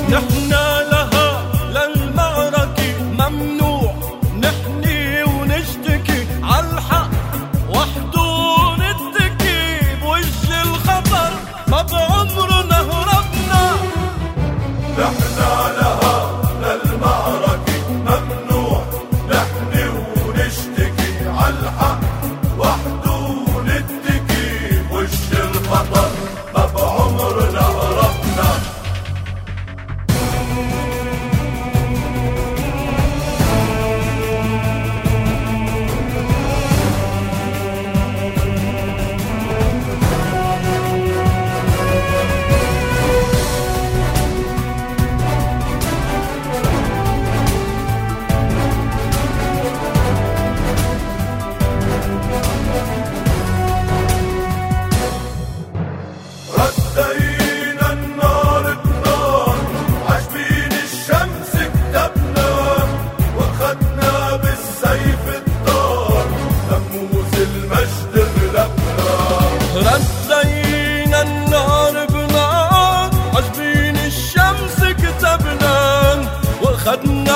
نحنا لها للمعركة ممنوع نحني ونشتكي عالحق وحده نتكي بوجه الخطر ما بعمرنا هربنا. نحنا لها للمعركة ممنوع نحني ونشتكي عالحق وحده نتكي بوجه الخطر ما بعمرنا هربنا. ردينا النار بنار عجبين الشمس كتبنا واخدنا بالسيف الدار نموذ المجد غلبنا. ردينا النار بنار عجبين الشمس كتبنا واخدنا